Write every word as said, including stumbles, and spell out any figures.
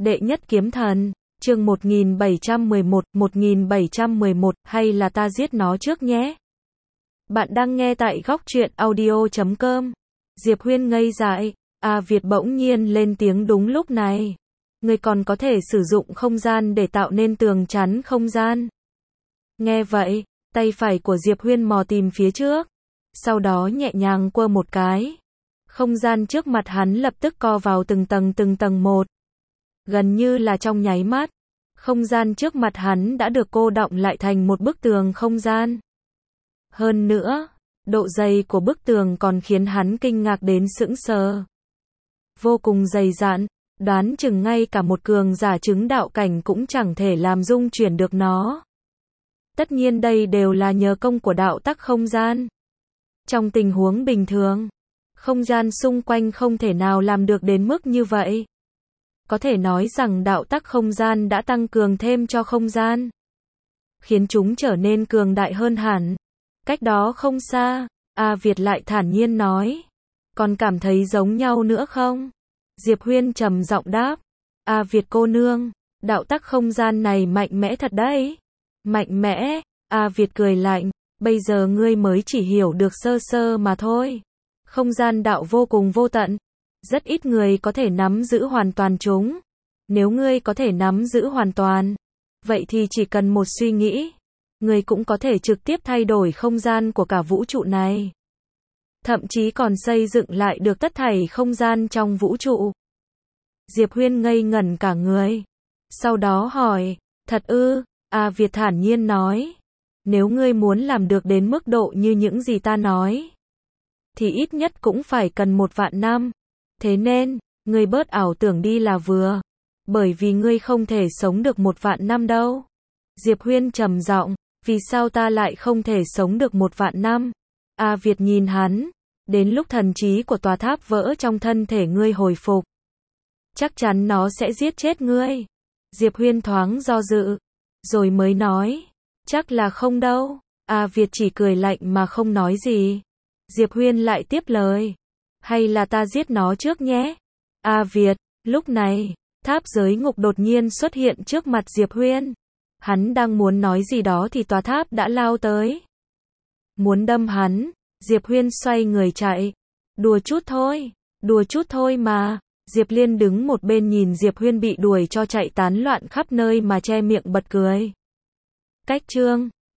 Đệ nhất kiếm thần, chương một nghìn bảy trăm mười một, một nghìn bảy trăm mười một, hay là ta giết nó trước nhé. Bạn đang nghe tại góc truyện audio chấm com. Diệp Huyên ngây dại, A Việt bỗng nhiên lên tiếng đúng lúc này. Người còn có thể sử dụng không gian để tạo nên tường chắn không gian. Nghe vậy, tay phải của Diệp Huyên mò tìm phía trước. Sau đó nhẹ nhàng quơ một cái. Không gian trước mặt hắn lập tức co vào từng tầng từng tầng một. Gần như là trong nháy mắt, không gian trước mặt hắn đã được cô đọng lại thành một bức tường không gian. Hơn nữa, độ dày của bức tường còn khiến hắn kinh ngạc đến sững sờ. Vô cùng dày dặn, đoán chừng ngay cả một cường giả chứng đạo cảnh cũng chẳng thể làm rung chuyển được nó. Tất nhiên đây đều là nhờ công của đạo tắc không gian. Trong tình huống bình thường, không gian xung quanh không thể nào làm được đến mức như vậy. Có thể nói rằng đạo tắc không gian đã tăng cường thêm cho không gian, khiến chúng trở nên cường đại hơn hẳn. Cách đó không xa, A Việt lại thản nhiên nói. Còn cảm thấy giống nhau nữa không? Diệp Huyên trầm giọng đáp. A Việt cô nương, đạo tắc không gian này mạnh mẽ thật đấy. Mạnh mẽ, A Việt cười lạnh, bây giờ ngươi mới chỉ hiểu được sơ sơ mà thôi. Không gian đạo vô cùng vô tận. Rất ít người có thể nắm giữ hoàn toàn chúng. Nếu ngươi có thể nắm giữ hoàn toàn, vậy thì chỉ cần một suy nghĩ, ngươi cũng có thể trực tiếp thay đổi không gian của cả vũ trụ này. Thậm chí còn xây dựng lại được tất thảy không gian trong vũ trụ. Diệp Huyên ngây ngẩn cả người. Sau đó hỏi, thật ư? A Việt thản nhiên nói. Nếu ngươi muốn làm được đến mức độ như những gì ta nói, thì ít nhất cũng phải cần một vạn năm. Thế nên, ngươi bớt ảo tưởng đi là vừa. Bởi vì ngươi không thể sống được một vạn năm đâu. Diệp Huyên trầm giọng, vì sao ta lại không thể sống được một vạn năm? A Việt nhìn hắn, đến lúc thần trí của tòa tháp vỡ trong thân thể ngươi hồi phục, chắc chắn nó sẽ giết chết ngươi. Diệp Huyên thoáng do dự, rồi mới nói, chắc là không đâu. A Việt chỉ cười lạnh mà không nói gì. Diệp Huyên lại tiếp lời, hay là ta giết nó trước nhé. A Việt, lúc này, tháp giới ngục đột nhiên xuất hiện trước mặt Diệp Huyên. Hắn đang muốn nói gì đó thì tòa tháp đã lao tới. Muốn đâm hắn, Diệp Huyên xoay người chạy. Đùa chút thôi, đùa chút thôi mà. Diệp Liên đứng một bên nhìn Diệp Huyên bị đuổi cho chạy tán loạn khắp nơi mà che miệng bật cười. Cách chương